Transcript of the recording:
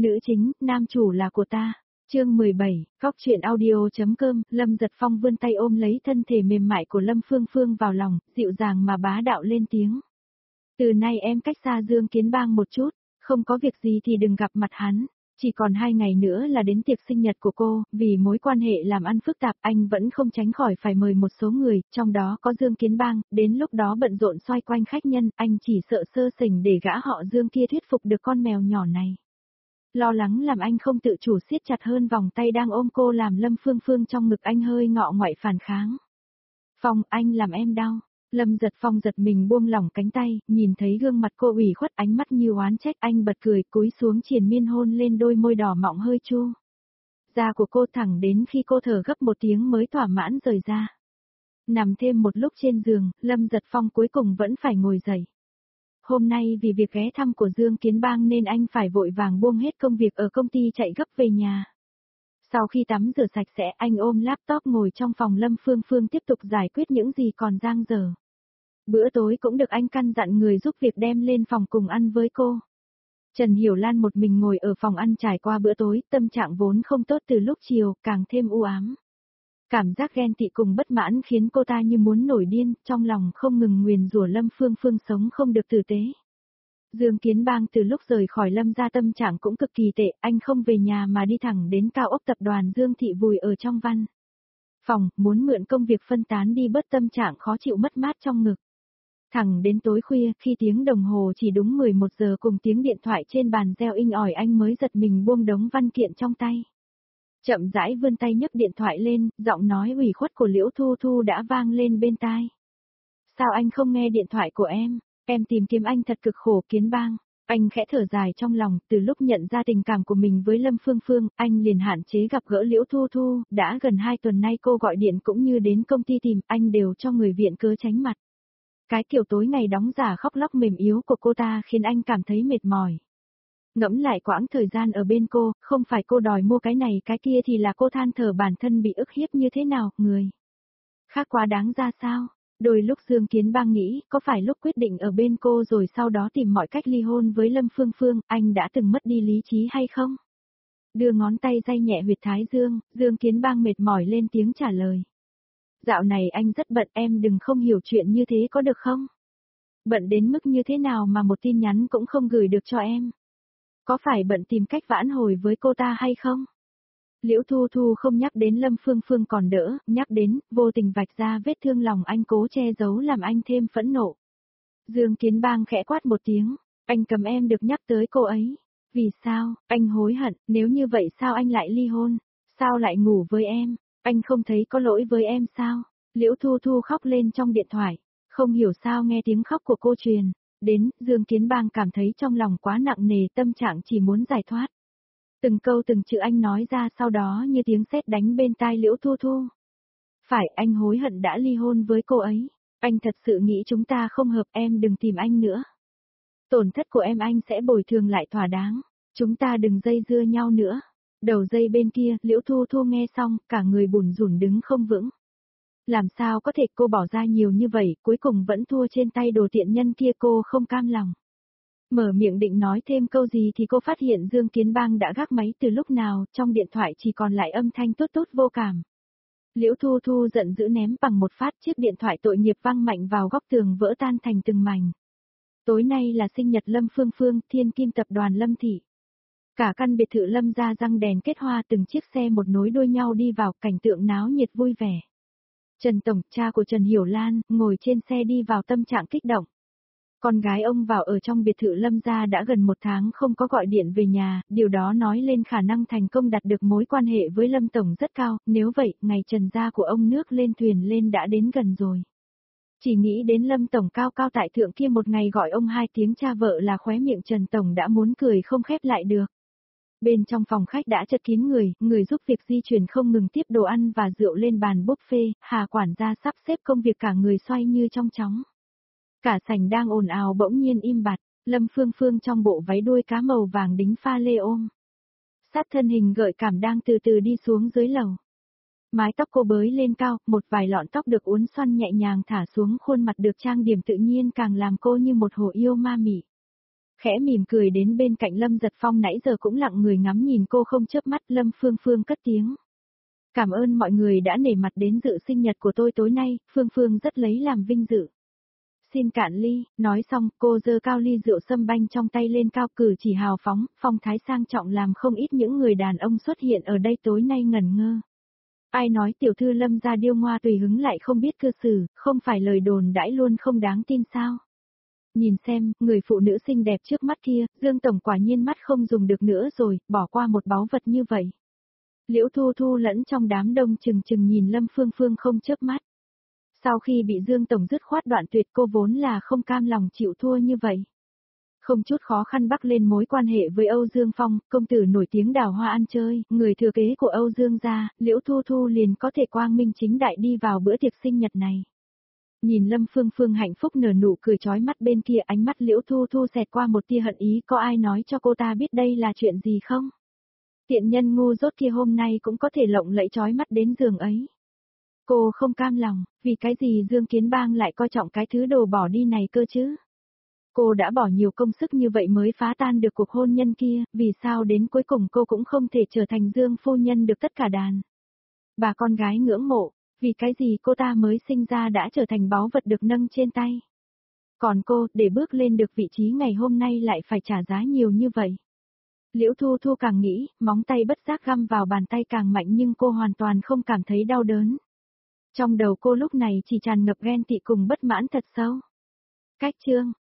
Nữ chính, nam chủ là của ta. Chương 17, góc truyện audio.com, Lâm Giật Phong vươn tay ôm lấy thân thể mềm mại của Lâm Phương Phương vào lòng, dịu dàng mà bá đạo lên tiếng. Từ nay em cách xa Dương Kiến Bang một chút, không có việc gì thì đừng gặp mặt hắn. Chỉ còn 2 ngày nữa là đến tiệc sinh nhật của cô, vì mối quan hệ làm ăn phức tạp anh vẫn không tránh khỏi phải mời một số người, trong đó có Dương Kiến Bang, đến lúc đó bận rộn xoay quanh khách nhân, anh chỉ sợ sơ sẩy để gã họ Dương kia thuyết phục được con mèo nhỏ này. Lo lắng làm anh không tự chủ siết chặt hơn vòng tay đang ôm cô làm Lâm Phương Phương trong ngực anh hơi ngọ ngoại phản kháng. Phong, anh làm em đau. Lâm Giật Phong giật mình buông lỏng cánh tay, nhìn thấy gương mặt cô ủy khuất ánh mắt như oán trách anh bật cười cúi xuống triền miên hôn lên đôi môi đỏ mọng hơi chua. Da của cô thẳng đến khi cô thở gấp một tiếng mới thỏa mãn rời ra. Nằm thêm một lúc trên giường, Lâm Giật Phong cuối cùng vẫn phải ngồi dậy. Hôm nay vì việc ghé thăm của Dương Kiến Bang nên anh phải vội vàng buông hết công việc ở công ty chạy gấp về nhà. Sau khi tắm rửa sạch sẽ anh ôm laptop ngồi trong phòng Lâm Phương Phương tiếp tục giải quyết những gì còn dang dở. Bữa tối cũng được anh căn dặn người giúp việc đem lên phòng cùng ăn với cô. Trần Hiểu Lan một mình ngồi ở phòng ăn trải qua bữa tối, tâm trạng vốn không tốt từ lúc chiều, càng thêm u ám. Cảm giác ghen tị cùng bất mãn khiến cô ta như muốn nổi điên, trong lòng không ngừng nguyền rủa Lâm Phương Phương sống không được tử tế. Dương Kiến Bang từ lúc rời khỏi Lâm gia tâm trạng cũng cực kỳ tệ, anh không về nhà mà đi thẳng đến cao ốc tập đoàn Dương Thị vùi ở trong văn phòng, muốn mượn công việc phân tán đi bớt tâm trạng khó chịu mất mát trong ngực. Thẳng đến tối khuya, khi tiếng đồng hồ chỉ đúng 11 giờ cùng tiếng điện thoại trên bàn reo inh ỏi anh mới giật mình buông đống văn kiện trong tay. Chậm rãi vươn tay nhấc điện thoại lên, giọng nói ủy khuất của Liễu Thu Thu đã vang lên bên tai. Sao anh không nghe điện thoại của em tìm kiếm anh thật cực khổ Kiến Bang. Anh khẽ thở dài trong lòng, từ lúc nhận ra tình cảm của mình với Lâm Phương Phương, anh liền hạn chế gặp gỡ Liễu Thu Thu, đã gần 2 tuần nay cô gọi điện cũng như đến công ty tìm, anh đều cho người viện cớ tránh mặt. Cái kiểu tối ngày đóng giả khóc lóc mềm yếu của cô ta khiến anh cảm thấy mệt mỏi. Ngẫm lại quãng thời gian ở bên cô, không phải cô đòi mua cái này cái kia thì là cô than thở bản thân bị ức hiếp như thế nào, người khác quá đáng ra sao. Đôi lúc Dương Kiến Bang nghĩ, có phải lúc quyết định ở bên cô rồi sau đó tìm mọi cách ly hôn với Lâm Phương Phương, anh đã từng mất đi lý trí hay không? Đưa ngón tay day nhẹ huyệt thái dương, Dương Kiến Bang mệt mỏi lên tiếng trả lời. Dạo này anh rất bận, em đừng không hiểu chuyện như thế có được không? Bận đến mức như thế nào mà một tin nhắn cũng không gửi được cho em? Có phải bận tìm cách vãn hồi với cô ta hay không? Liễu Thu Thu không nhắc đến Lâm Phương Phương còn đỡ, nhắc đến, vô tình vạch ra vết thương lòng anh cố che giấu làm anh thêm phẫn nộ. Dương Kiến Bang khẽ quát một tiếng, anh cầm em được nhắc tới cô ấy. Vì sao, anh hối hận, nếu như vậy sao anh lại ly hôn? Sao lại ngủ với em? Anh không thấy có lỗi với em sao? Liễu Thu Thu khóc lên trong điện thoại, không hiểu sao nghe tiếng khóc của cô truyền đến, Dương Kiến Bang cảm thấy trong lòng quá nặng nề, tâm trạng chỉ muốn giải thoát. Từng câu từng chữ anh nói ra sau đó như tiếng sét đánh bên tai Liễu Thu Thu. Phải, anh hối hận đã ly hôn với cô ấy. Anh thật sự nghĩ chúng ta không hợp, em đừng tìm anh nữa. Tổn thất của em anh sẽ bồi thường lại thỏa đáng. Chúng ta đừng dây dưa nhau nữa. Đầu dây bên kia, Liễu Thu Thu nghe xong, cả người bủn rủn đứng không vững. Làm sao có thể cô bỏ ra nhiều như vậy, cuối cùng vẫn thua trên tay đồ tiện nhân kia, cô không cam lòng. Mở miệng định nói thêm câu gì thì cô phát hiện Dương Kiến Bang đã gác máy từ lúc nào, trong điện thoại chỉ còn lại âm thanh tốt tốt vô cảm. Liễu Thu Thu giận dữ ném bằng một phát, chiếc điện thoại tội nghiệp văng mạnh vào góc tường vỡ tan thành từng mảnh. Tối nay là sinh nhật Lâm Phương Phương, Thiên Kim tập đoàn Lâm Thị. Cả căn biệt thự Lâm gia răng đèn kết hoa, từng chiếc xe một nối đuôi nhau đi vào, cảnh tượng náo nhiệt vui vẻ. Trần Tổng, cha của Trần Hiểu Lan, ngồi trên xe đi vào tâm trạng kích động. Con gái ông vào ở trong biệt thự Lâm gia đã gần 1 tháng không có gọi điện về nhà, điều đó nói lên khả năng thành công đạt được mối quan hệ với Lâm Tổng rất cao, nếu vậy, ngày Trần gia của ông nước lên thuyền lên đã đến gần rồi. Chỉ nghĩ đến Lâm Tổng cao cao tại thượng kia một ngày gọi ông 2 tiếng cha vợ là khóe miệng Trần Tổng đã muốn cười không khép lại được. Bên trong phòng khách đã chật kín người giúp việc di chuyển không ngừng tiếp đồ ăn và rượu lên bàn buffet, Hà quản gia sắp xếp công việc cả người xoay như trong chóng. Cả sảnh đang ồn ào bỗng nhiên im bặt, Lâm Phương Phương trong bộ váy đuôi cá màu vàng đính pha lê ôm. Sát thân hình gợi cảm đang từ từ đi xuống dưới lầu. Mái tóc cô bới lên cao, một vài lọn tóc được uốn xoăn nhẹ nhàng thả xuống, khuôn mặt được trang điểm tự nhiên càng làm cô như một hồ yêu ma mị. Khẽ mỉm cười đến bên cạnh Lâm Giật Phong nãy giờ cũng lặng người ngắm nhìn cô không chớp mắt. Lâm Phương Phương cất tiếng. Cảm ơn mọi người đã nể mặt đến dự sinh nhật của tôi tối nay, Phương Phương rất lấy làm vinh dự. Xin cạn ly, nói xong cô giơ cao ly rượu sâm banh trong tay lên cao, cử chỉ hào phóng, phong thái sang trọng làm không ít những người đàn ông xuất hiện ở đây tối nay ngẩn ngơ. Ai nói tiểu thư Lâm gia điêu ngoa tùy hứng lại không biết cư xử, không phải lời đồn đãi luôn không đáng tin sao? Nhìn xem, người phụ nữ xinh đẹp trước mắt kia, Dương Tổng quả nhiên mắt không dùng được nữa rồi, bỏ qua một báu vật như vậy. Liễu Thu Thu lẫn trong đám đông chừng chừng nhìn Lâm Phương Phương không chớp mắt. Sau khi bị Dương Tổng dứt khoát đoạn tuyệt, cô vốn là không cam lòng chịu thua như vậy. Không chút khó khăn bắc lên mối quan hệ với Âu Dương Phong, công tử nổi tiếng đào hoa ăn chơi, người thừa kế của Âu Dương gia, Liễu Thu Thu liền có thể quang minh chính đại đi vào bữa tiệc sinh nhật này. Nhìn Lâm Phương Phương hạnh phúc nở nụ cười chói mắt bên kia, ánh mắt Liễu Thu Thu xẹt qua một tia hận ý, có ai nói cho cô ta biết đây là chuyện gì không? Tiện nhân ngu dốt kia hôm nay cũng có thể lộng lẫy chói mắt đến giường ấy. Cô không cam lòng, vì cái gì Dương Kiến Bang lại coi trọng cái thứ đồ bỏ đi này cơ chứ? Cô đã bỏ nhiều công sức như vậy mới phá tan được cuộc hôn nhân kia, vì sao đến cuối cùng cô cũng không thể trở thành Dương phu nhân được tất cả đàn? Bà con gái ngưỡng mộ, vì cái gì cô ta mới sinh ra đã trở thành báu vật được nâng trên tay? Còn cô, để bước lên được vị trí ngày hôm nay lại phải trả giá nhiều như vậy. Liễu Thu Thu càng nghĩ, móng tay bất giác găm vào bàn tay càng mạnh nhưng cô hoàn toàn không cảm thấy đau đớn. Trong đầu cô lúc này chỉ tràn ngập ghen tị cùng bất mãn thật sâu. Cách chương